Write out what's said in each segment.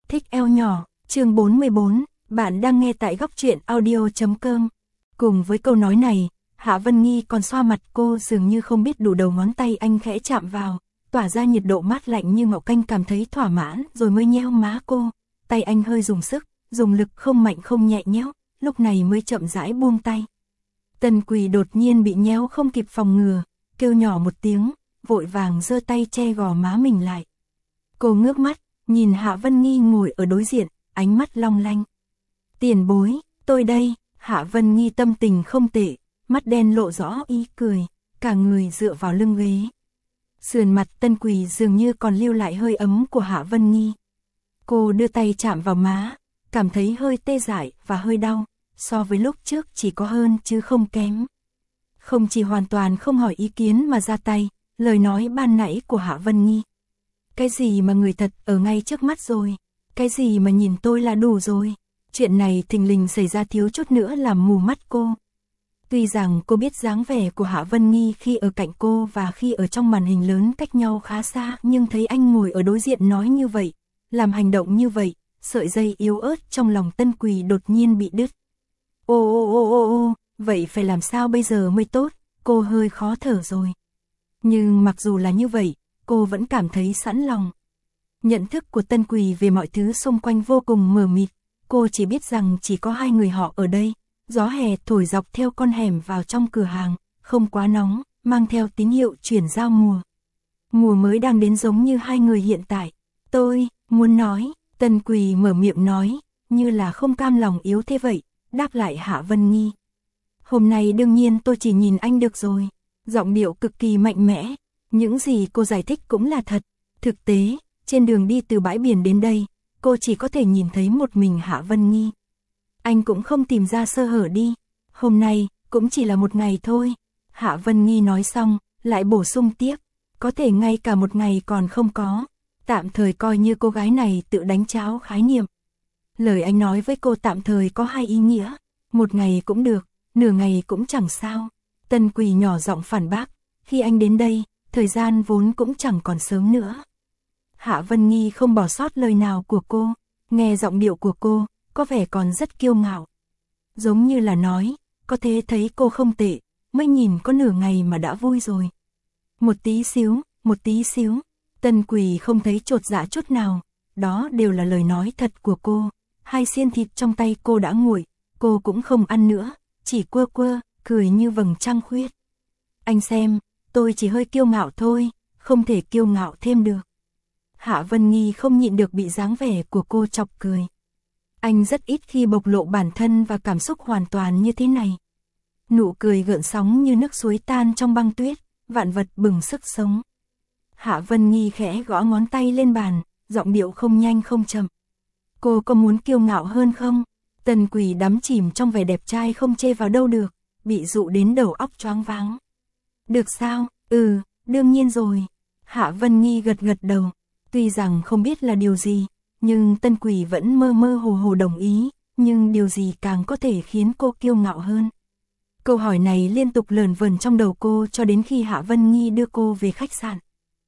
Thích eo nhỏ, chương 44, bạn đang nghe tại góc truyện audio.com. Cùng với câu nói này, Hạ Vân Nghi còn xoa mặt cô dường như không biết đủ đầu ngón tay anh khẽ chạm vào, tỏa ra nhiệt độ mát lạnh như ngọc canh cảm thấy thỏa mãn rồi mới nhéo má cô. Tay anh hơi dùng sức, dùng lực không mạnh không nhẹ nhéo, lúc này mới chậm rãi buông tay. Tần Quỳ đột nhiên bị nhéo không kịp phòng ngừa, kêu nhỏ một tiếng, vội vàng giơ tay che gò má mình lại. Cô ngước mắt, nhìn Hạ Vân Nghi ngồi ở đối diện, ánh mắt long lanh. Tiền bối, tôi đây. Hạ Vân Nghi tâm tình không tệ, mắt đen lộ rõ ý cười, cả người dựa vào lưng ghế. Sườn mặt Tần Quỳ dường như còn lưu lại hơi ấm của Hạ Vân Nghi. Cô đưa tay chạm vào má, cảm thấy hơi tê dại và hơi đau, so với lúc trước chỉ có hơn chứ không kém. Không chỉ hoàn toàn không hỏi ý kiến mà ra tay, lời nói ban nãy của Hạ Vân Nghi. Cái gì mà người thật ở ngay trước mắt rồi, cái gì mà nhìn tôi là đủ rồi. Chuyện này thình lình xảy ra thiếu chút nữa làm mù mắt cô. Tuy rằng cô biết dáng vẻ của Hạ Vân Nghi khi ở cạnh cô và khi ở trong màn hình lớn cách nhau khá xa, nhưng thấy anh ngồi ở đối diện nói như vậy, làm hành động như vậy, sợi dây yếu ớt trong lòng Tần Quỳ đột nhiên bị đứt. Ô, vậy phải làm sao bây giờ mới tốt, cô hơi khó thở rồi. Nhưng mặc dù là như vậy, cô vẫn cảm thấy sẵn lòng. Nhận thức của Tần Quỳ về mọi thứ xung quanh vô cùng mờ mịt, cô chỉ biết rằng chỉ có hai người họ ở đây. Gió hè thổi dọc theo con hẻm vào trong cửa hàng, không quá nóng, mang theo tín hiệu chuyển giao mùa. Mùa mới đang đến giống như hai người hiện tại. Tôi muốn nói, Tần Quỳ mở miệng nói, như là không cam lòng yếu thế vậy, đáp lại Hạ Vân Nghi. Hôm nay đương nhiên tôi chỉ nhìn anh được rồi. Giọng điệu cực kỳ mạnh mẽ, những gì cô giải thích cũng là thật. Thực tế, trên đường đi từ bãi biển đến đây, cô chỉ có thể nhìn thấy một mình Hạ Vân Nghi. Anh cũng không tìm ra sơ hở đi, hôm nay cũng chỉ là một ngày thôi. Hạ Vân Nghi nói xong, lại bổ sung tiếp, có thể ngay cả một ngày còn không có, tạm thời coi như cô gái này tự đánh tráo khái niệm. Lời anh nói với cô tạm thời có hai ý nghĩa, một ngày cũng được, nửa ngày cũng chẳng sao. Tần Quỳ nhỏ giọng phản bác, khi anh đến đây, thời gian vốn cũng chẳng còn sớm nữa. Hạ Vân Nghi không bỏ sót lời nào của cô, nghe giọng điệu của cô, có vẻ còn rất kiêu ngạo. Giống như là nói, có thể thấy cô không tệ, mới nhìn có nửa ngày mà đã vui rồi. Một tí xíu, Tần Quỳ không thấy chột dạ chút nào, đó đều là lời nói thật của cô. Hai xiên thịt trong tay cô đã nguội, cô cũng không ăn nữa, chỉ quơ quơ, cười như vầng trăng khuyết. Anh xem, tôi chỉ hơi kiêu ngạo thôi, không thể kiêu ngạo thêm được. Hạ Vân Nghi không nhịn được bị dáng vẻ của cô chọc cười. Anh rất ít khi bộc lộ bản thân và cảm xúc hoàn toàn như thế này. Nụ cười gợn sóng như nước suối tan trong băng tuyết, vạn vật bừng sức sống. Hạ Vân Nghi khẽ gõ ngón tay lên bàn, giọng điệu không nhanh không chậm. Cô có muốn kiêu ngạo hơn không? Tần Quỳ đắm chìm trong vẻ đẹp trai không chê vào đâu được, bị dụ đến đầu óc choáng váng. Được sao? Đương nhiên rồi. Hạ Vân Nghi gật gật đầu, tuy rằng không biết là điều gì, nhưng Tần Quỳ vẫn mơ mơ hồ hồ đồng ý, nhưng điều gì càng có thể khiến cô kiêu ngạo hơn. Câu hỏi này liên tục lờn vờn trong đầu cô cho đến khi Hạ Vân Nghi đưa cô về khách sạn.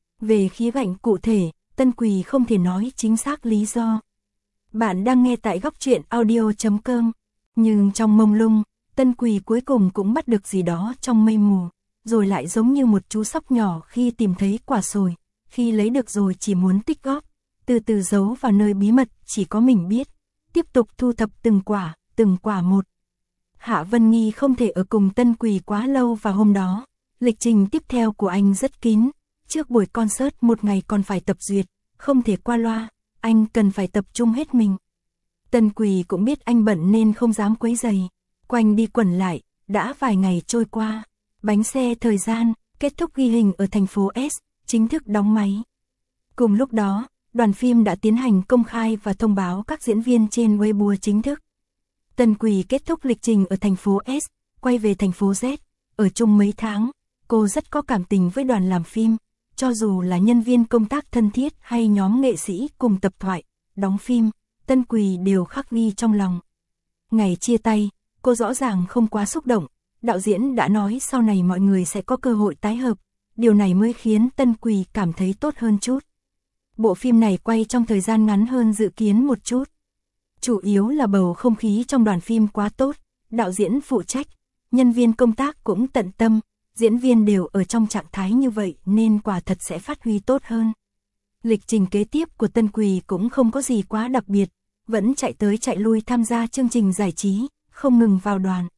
Về khía cạnh cụ thể, Tần Quỳ không thể nói chính xác lý do. Bạn đang nghe tại góc truyện audio.com, nhưng trong mông lung, Tần Quỳ cuối cùng cũng bắt được gì đó trong mây mù, rồi lại giống như một chú sóc nhỏ khi tìm thấy quả sồi, khi lấy được rồi chỉ muốn tích góp, từ từ giấu vào nơi bí mật chỉ có mình biết, tiếp tục thu thập từng quả một. Hạ Vân Nghi không thể ở cùng Tần Quỳ quá lâu vào hôm đó, lịch trình tiếp theo của anh rất kín, trước buổi concert một ngày còn phải tập duyệt, không thể qua loa, anh cần phải tập trung hết mình. Tần Quỳ cũng biết anh bận nên không dám quấy rầy, quanh đi quẩn lại, đã vài ngày trôi qua, bánh xe thời gian, kết thúc ghi hình ở thành phố S, chính thức đóng máy. Cùng lúc đó, đoàn phim đã tiến hành công khai và thông báo các diễn viên trên Weibo chính thức. Tần Quỳ kết thúc lịch trình ở thành phố S, quay về thành phố Z, ở chung mấy tháng, cô rất có cảm tình với đoàn làm phim, cho dù là nhân viên công tác thân thiết hay nhóm nghệ sĩ cùng tập thoại, đóng phim, Tần Quỳ đều khắc ghi trong lòng. Ngày chia tay, cô rõ ràng không quá xúc động, đạo diễn đã nói sau này mọi người sẽ có cơ hội tái hợp, điều này mới khiến Tần Quỳ cảm thấy tốt hơn chút. bộ phim này quay trong thời gian ngắn hơn dự kiến một chút. Chủ yếu là bầu không khí trong đoàn phim quá tốt, đạo diễn phụ trách, nhân viên công tác cũng tận tâm, diễn viên đều ở trong trạng thái như vậy nên quả thật sẽ phát huy tốt hơn. Lịch trình kế tiếp của Tân Quỳ cũng không có gì quá đặc biệt, vẫn chạy tới chạy lui tham gia chương trình giải trí, không ngừng vào đoàn.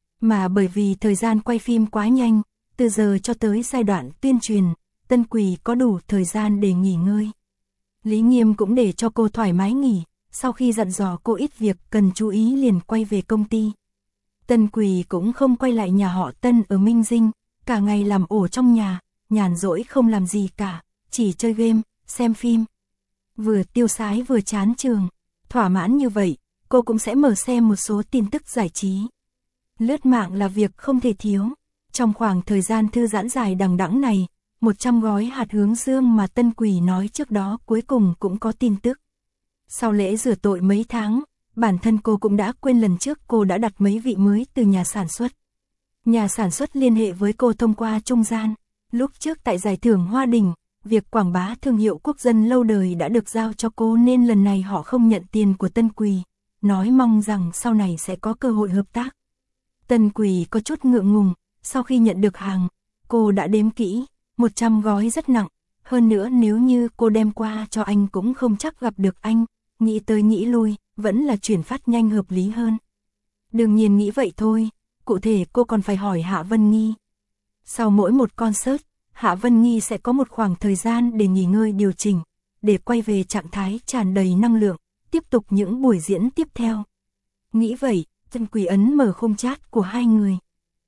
Mà bởi vì thời gian quay phim quá nhanh, từ giờ cho tới giai đoạn tuyên truyền, Tân Quỳ có đủ thời gian để nghỉ ngơi. Lý Nghiêm cũng để cho cô thoải mái nghỉ, sau khi dặn dò cô ít việc cần chú ý liền quay về công ty. Tân Quỳ cũng không quay lại nhà họ Tân ở Minh Dinh, cả ngày làm ổ trong nhà, nhàn rỗi không làm gì cả, chỉ chơi game, xem phim. Vừa tiêu sái vừa chán trường, thỏa mãn như vậy, cô cũng sẽ mở xem một số tin tức giải trí. Lướt mạng là việc không thể thiếu. Trong khoảng thời gian thư giãn dài đằng đẵng này, 100 gói hạt hướng dương mà Tân Quỳ nói trước đó cuối cùng cũng có tin tức. Sau lễ rửa tội mấy tháng, bản thân cô cũng đã quên lần trước cô đã đặt mấy vị mới từ nhà sản xuất. Nhà sản xuất liên hệ với cô thông qua trung gian. Lúc trước tại giải thưởng Hoa Đình, việc quảng bá thương hiệu quốc dân lâu đời đã được giao cho cô nên lần này họ không nhận tiền của Tân Quỳ, nói mong rằng sau này sẽ có cơ hội hợp tác. Tân Quỳ có chút ngượng ngùng, sau khi nhận được hàng, cô đã đếm kỹ, 100 gói rất nặng, hơn nữa nếu như cô đem qua cho anh cũng không chắc gặp được anh, nghĩ tới nghĩ lui, vẫn là chuyển phát nhanh hợp lý hơn. Đương nhiên nghĩ vậy thôi, cụ thể cô còn phải hỏi Hạ Vân Nghi. Sau mỗi một concert, Hạ Vân Nghi sẽ có một khoảng thời gian để nghỉ ngơi điều chỉnh, để quay về trạng thái tràn đầy năng lượng, tiếp tục những buổi diễn tiếp theo. Nghĩ vậy, Tân Quỳ ấn mở khung chat của hai người.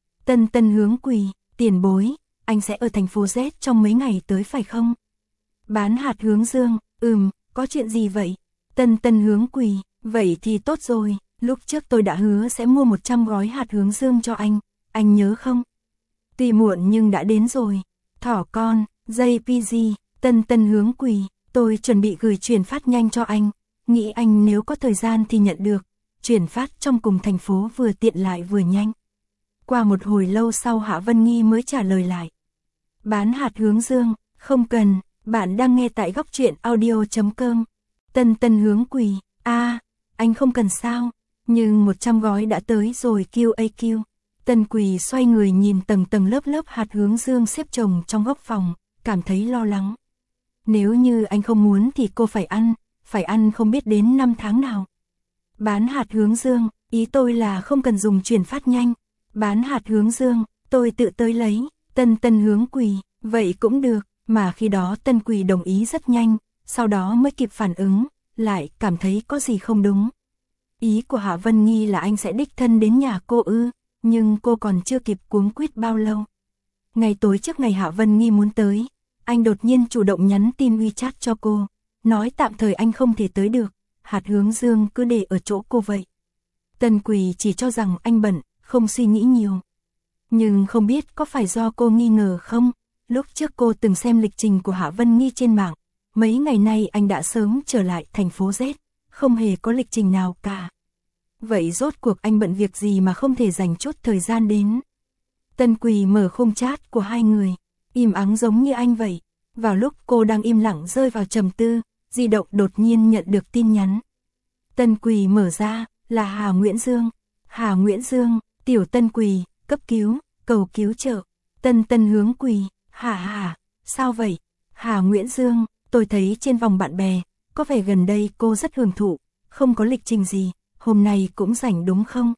Tân Hướng Quỳ, tiền bối, anh sẽ ở thành phố Z trong mấy ngày tới phải không? Bán hạt hướng dương, có chuyện gì vậy? Tân Hướng Quỳ, vậy thì tốt rồi, lúc trước tôi đã hứa sẽ mua 100 gói hạt hướng dương cho anh nhớ không? Tuy muộn nhưng đã đến rồi. Thỏ con, JPG, Tân Hướng Quỳ, tôi chuẩn bị gửi chuyển phát nhanh cho anh, nghĩ anh nếu có thời gian thì nhận được, chuyển phát trong cùng thành phố vừa tiện lại vừa nhanh. Qua một hồi lâu sau Hạ Vân Nghi mới trả lời lại. Bán hạt hướng dương, không cần, bạn đang nghe tại góc truyện audio.com. Tân Hướng Quỳ, anh không cần sao, nhưng 100 gói đã tới rồi QAQ. Tân Quỳ xoay người nhìn tầng lớp hạt hướng dương xếp chồng trong góc phòng, cảm thấy lo lắng. Nếu như anh không muốn thì cô phải ăn không biết đến 5 tháng nào. Bán hạt hướng dương, ý tôi là không cần dùng chuyển phát nhanh. Bán hạt hướng dương, tôi tự tới lấy. Tân Hướng Quỳ, vậy cũng được, mà khi đó Tân Quỳ đồng ý rất nhanh, sau đó mới kịp phản ứng, lại cảm thấy có gì không đúng. Ý của Hạ Vân Nghi là anh sẽ đích thân đến nhà cô ư, nhưng cô còn chưa kịp cuống quýt bao lâu. Ngày tối trước ngày Hạ Vân Nghi muốn tới, anh đột nhiên chủ động nhắn tin WeChat cho cô, nói tạm thời anh không thể tới được, hạt hướng dương cứ để ở chỗ cô vậy. Tân Quỳ chỉ cho rằng anh bận, không suy nghĩ nhiều. Nhưng không biết có phải do cô nghi ngờ không, lúc trước cô từng xem lịch trình của Hạ Vân Nghi trên mạng, mấy ngày nay anh đã sớm trở lại thành phố Z, không hề có lịch trình nào cả. Vậy rốt cuộc anh bận việc gì mà không thể dành chút thời gian đến? Tân Quỳ mở khung chat của hai người, im ắng giống như anh vậy. Vào lúc cô đang im lặng rơi vào trầm tư, di động đột nhiên nhận được tin nhắn. Tân Quỳ mở ra, là Hà Nguyễn Dương. Hà Nguyễn Dương, tiểu Tân Quỳ, cấp cứu, cầu cứu trợ. Tân Hướng Quỳ, hả, sao vậy? Hà Nguyễn Dương, tôi thấy trên vòng bạn bè, có vẻ gần đây cô rất hưởng thụ, không có lịch trình gì, hôm nay cũng rảnh đúng không?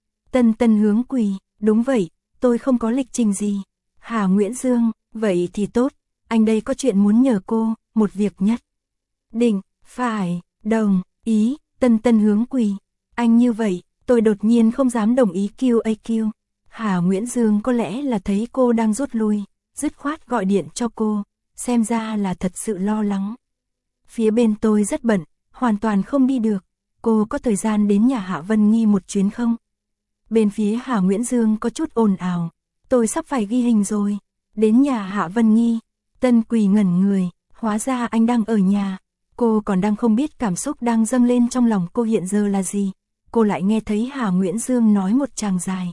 Tân Hướng Quỳ, đúng vậy, tôi không có lịch trình gì. Hà Nguyễn Dương, vậy thì tốt, anh đây có chuyện muốn nhờ cô, một việc nhất định, phải, đồng ý. Tân Hướng Quỳ, anh như vậy, tôi đột nhiên không dám đồng ý QAQ. Hà Nguyễn Dương có lẽ là thấy cô đang rút lui, dứt khoát gọi điện cho cô, xem ra là thật sự lo lắng. Phía bên tôi rất bận, hoàn toàn không đi được, cô có thời gian đến nhà Hạ Vân Nghi một chuyến không? Bên phía Hà Nguyễn Dương có chút ồn ào, tôi sắp phải ghi hình rồi, đến nhà Hạ Vân Nghi. Tân Quỳ ngẩn người, hóa ra anh đang ở nhà. Cô còn đang không biết cảm xúc đang dâng lên trong lòng cô hiện giờ là gì. Cô lại nghe thấy Hà Nguyễn Dương nói một tràng dài.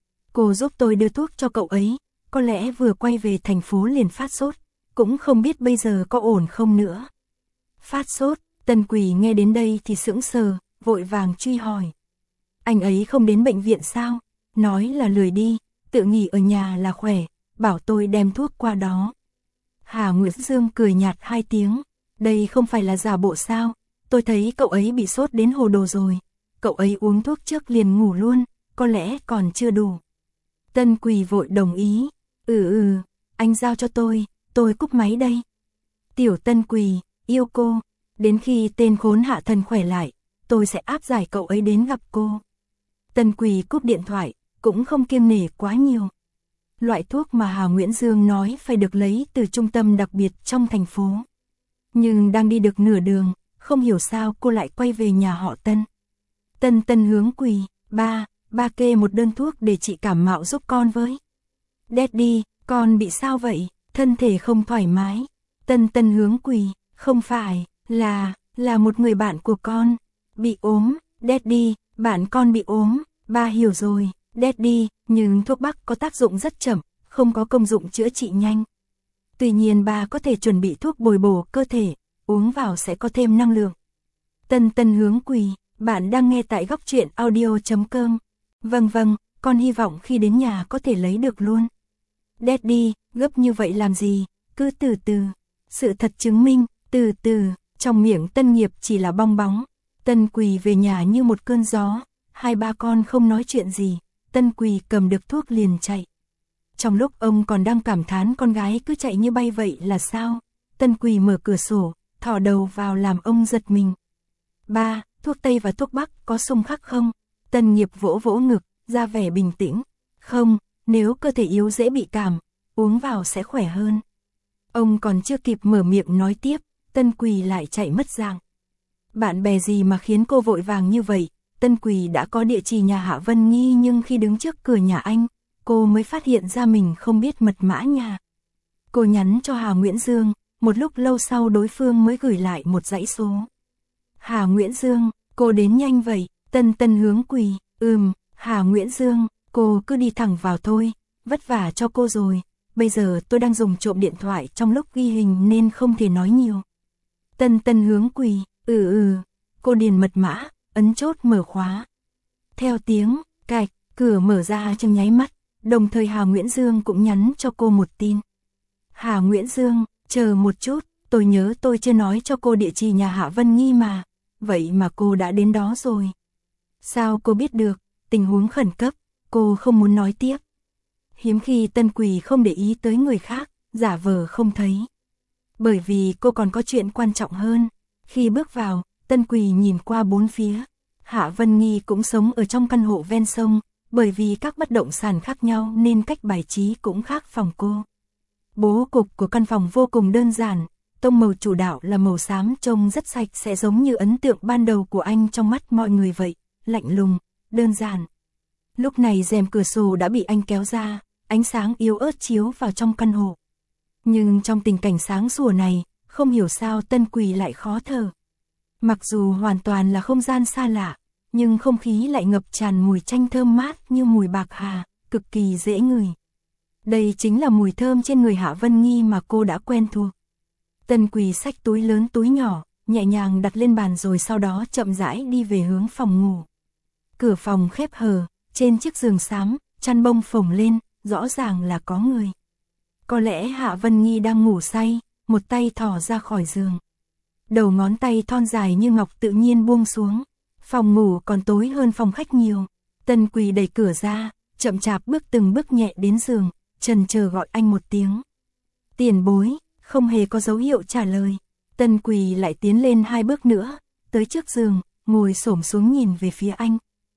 Cô giúp tôi đưa thuốc cho cậu ấy, có lẽ vừa quay về thành phố liền phát sốt, cũng không biết bây giờ có ổn không nữa. Phát sốt, Tân Quỳ nghe đến đây thì sững sờ, vội vàng truy hỏi. Anh ấy không đến bệnh viện sao? Nói là lười đi, tự nghỉ ở nhà là khỏe, bảo tôi đem thuốc qua đó. Hà Nguyệt Dương cười nhạt 2 tiếng, đây không phải là giả bộ sao, tôi thấy cậu ấy bị sốt đến hồ đồ rồi, cậu ấy uống thuốc trước liền ngủ luôn, có lẽ còn chưa đủ. Tân Quỳ vội đồng ý, anh giao cho tôi cúp máy đây. Tiểu Tân Quỳ, yêu cô, đến khi tên khốn hạ thần khỏe lại, tôi sẽ áp giải cậu ấy đến gặp cô. Tân Quỳ cúp điện thoại, cũng không kiêng nể quá nhiều. Loại thuốc mà Hà Nguyễn Dương nói phải được lấy từ trung tâm đặc biệt trong thành phố. Nhưng đang đi được nửa đường, không hiểu sao cô lại quay về nhà họ Tân. Tân hướng Quỳ, ba kê một đơn thuốc để chị cảm mạo giúp con với. Daddy, con bị sao vậy? Thân thể không thoải mái. Tân hướng Quỳ, không phải, là một người bạn của con. Bị ốm, Daddy, bạn con bị ốm, ba hiểu rồi, Daddy, nhưng thuốc bắc có tác dụng rất chậm, không có công dụng chữa trị nhanh. Tuy nhiên ba có thể chuẩn bị thuốc bồi bổ cơ thể, uống vào sẽ có thêm năng lượng. Tân hướng Quỳ, bạn đang nghe tại góc truyện audio.com. Vâng, con hy vọng khi đến nhà có thể lấy được luôn. Daddy, gấp như vậy làm gì, cứ từ từ. Sự thật chứng minh, từ từ, trong miệng Tân Nghiệp chỉ là bong bóng. Tân Quỳ về nhà như một cơn gió, 2-3 con không nói chuyện gì, Tân Quỳ cầm được thuốc liền chạy. Trong lúc ông còn đang cảm thán con gái cứ chạy như bay vậy là sao, Tân Quỳ mở cửa sổ, thò đầu vào làm ông giật mình. Ba, thuốc Tây và thuốc Bắc có xung khắc không? Tân Nghiệp vỗ vỗ ngực, ra vẻ bình tĩnh. Không, nếu cơ thể yếu dễ bị cảm, uống vào sẽ khỏe hơn. Ông còn chưa kịp mở miệng nói tiếp, Tân Quỳ lại chạy mất dạng. Bạn bè gì mà khiến cô vội vàng như vậy? Tân Quỳ đã có địa chỉ nhà Hạ Vân Nghi nhưng khi đứng trước cửa nhà anh, cô mới phát hiện ra mình không biết mật mã nhà. Cô nhắn cho Hà Nguyễn Dương, một lúc lâu sau đối phương mới gửi lại một dãy số. Hà Nguyễn Dương, cô đến nhanh vậy. Tân hướng Quỳ, Hà Nguyễn Dương, cô cứ đi thẳng vào thôi, vất vả cho cô rồi. Bây giờ tôi đang dùng trộm điện thoại trong lúc ghi hình nên không thể nói nhiều. Tân hướng Quỳ, cô điền mật mã, ấn chốt mở khóa. Theo tiếng, cạch, cửa mở ra trong nháy mắt, đồng thời Hà Nguyễn Dương cũng nhắn cho cô một tin. Hà Nguyễn Dương, chờ một chút, tôi nhớ tôi chưa nói cho cô địa chỉ nhà Hạ Vân Nghi mà, vậy mà cô đã đến đó rồi. Sao cô biết được, tình huống khẩn cấp, cô không muốn nói tiếp. Hiếm khi Tân Quỳ không để ý tới người khác, giả vờ không thấy. Bởi vì cô còn có chuyện quan trọng hơn. Khi bước vào, Tân Quỳ nhìn qua bốn phía. Hạ Vân Nghi cũng sống ở trong căn hộ ven sông, bởi vì các bất động sản khác nhau nên cách bài trí cũng khác phòng cô. Bố cục của căn phòng vô cùng đơn giản, tông màu chủ đạo là màu xám trông rất sạch sẽ giống như ấn tượng ban đầu của anh trong mắt mọi người vậy, lạnh lùng, đơn giản. Lúc này rèm cửa sổ đã bị anh kéo ra, ánh sáng yếu ớt chiếu vào trong căn hộ. Nhưng trong tình cảnh sáng sủa này, không hiểu sao Tân Quỳ lại khó thở. Mặc dù hoàn toàn là không gian xa lạ, nhưng không khí lại ngập tràn mùi chanh thơm mát như mùi bạc hà, cực kỳ dễ ngửi. Đây chính là mùi thơm trên người Hạ Vân Nghi mà cô đã quen thuộc. Tân Quỳ xách túi lớn túi nhỏ, nhẹ nhàng đặt lên bàn rồi sau đó chậm rãi đi về hướng phòng ngủ. Cửa phòng khép hờ, trên chiếc giường xám, chăn bông phồng lên, rõ ràng là có người. Có lẽ Hạ Vân Nghi đang ngủ say, một tay thò ra khỏi giường. Đầu ngón tay thon dài như ngọc tự nhiên buông xuống. Phòng ngủ còn tối hơn phòng khách nhiều. Tân Quỳ đẩy cửa ra, chậm chạp bước từng bước nhẹ đến giường, chần chờ gọi anh một tiếng. Tiền bối, không hề có dấu hiệu trả lời. Tân Quỳ lại tiến lên 2 bước nữa, tới trước giường, ngồi xổm xuống nhìn về phía anh.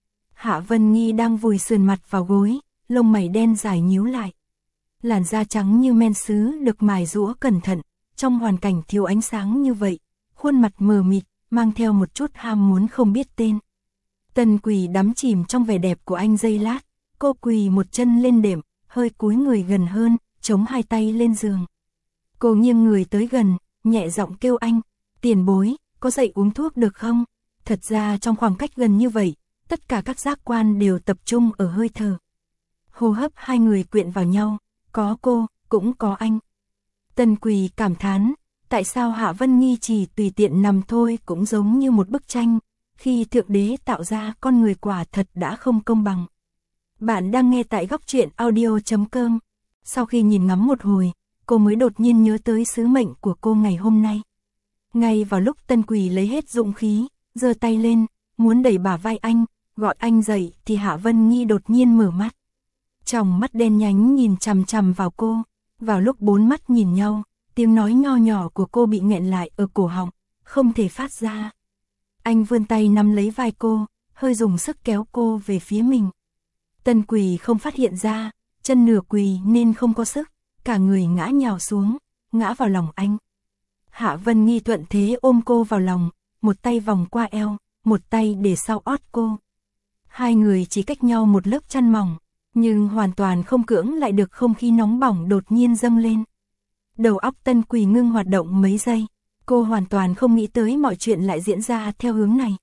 Hạ Vân Nghi đang vùi sườn mặt vào gối, lông mày đen dài nhíu lại. Làn da trắng như men sứ được mài rũa cẩn thận, trong hoàn cảnh thiếu ánh sáng như vậy, khuôn mặt mờ mịt, mang theo một chút ham muốn không biết tên. Tân Quỳ đắm chìm trong vẻ đẹp của anh giây lát, cô quỳ một chân lên đệm, hơi cúi người gần hơn, chống 2 tay lên giường. Cô nghiêng người tới gần, nhẹ giọng kêu anh, tiền bối, có dậy uống thuốc được không? Thật ra trong khoảng cách gần như vậy, tất cả các giác quan đều tập trung ở hơi thở. Hô hấp hai người quyện vào nhau, có cô, cũng có anh. Tân Quỳ cảm thán, tại sao Hạ Vân Nghi chỉ tùy tiện nằm thôi cũng giống như một bức tranh, khi Thượng Đế tạo ra con người quả thật đã không công bằng. Bạn đang nghe tại góc truyện audio.com. Sau khi nhìn ngắm một hồi, cô mới đột nhiên nhớ tới sứ mệnh của cô ngày hôm nay. Ngay vào lúc Tân Quỳ lấy hết dũng khí, giơ tay lên, muốn đẩy bả vai anh, gọi anh dậy thì Hạ Vân Nghi đột nhiên mở mắt. Tròng mắt đen nhánh nhìn chằm chằm vào cô, vào lúc bốn mắt nhìn nhau, tiếng nói nho nhỏ của cô bị nghẹn lại ở cổ họng, không thể phát ra. Anh vươn tay nắm lấy vai cô, hơi dùng sức kéo cô về phía mình. Tân Quỳ không phát hiện ra, chân nửa quỳ nên không có sức, cả người ngã nhào xuống, ngã vào lòng anh. Hạ Vân Nghi thuận thế ôm cô vào lòng, một tay vòng qua eo, một tay để sau ót cô. Hai người chỉ cách nhau một lớp chăn mỏng, nhưng hoàn toàn không cưỡng lại được không khí nóng bỏng đột nhiên dâng lên. Đầu óc Tân Quỳ ngưng hoạt động mấy giây, cô hoàn toàn không nghĩ tới mọi chuyện lại diễn ra theo hướng này.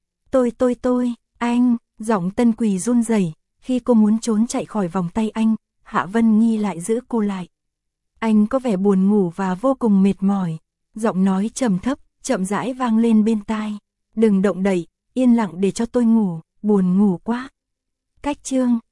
Anh, giọng Tân Quỳ run rẩy, khi cô muốn trốn chạy khỏi vòng tay anh, Hạ Vân Nghi lại giữ cô lại. Anh có vẻ buồn ngủ và vô cùng mệt mỏi, giọng nói trầm thấp, chậm rãi vang lên bên tai. Đừng động đậy, yên lặng để cho tôi ngủ, buồn ngủ quá. Cách chương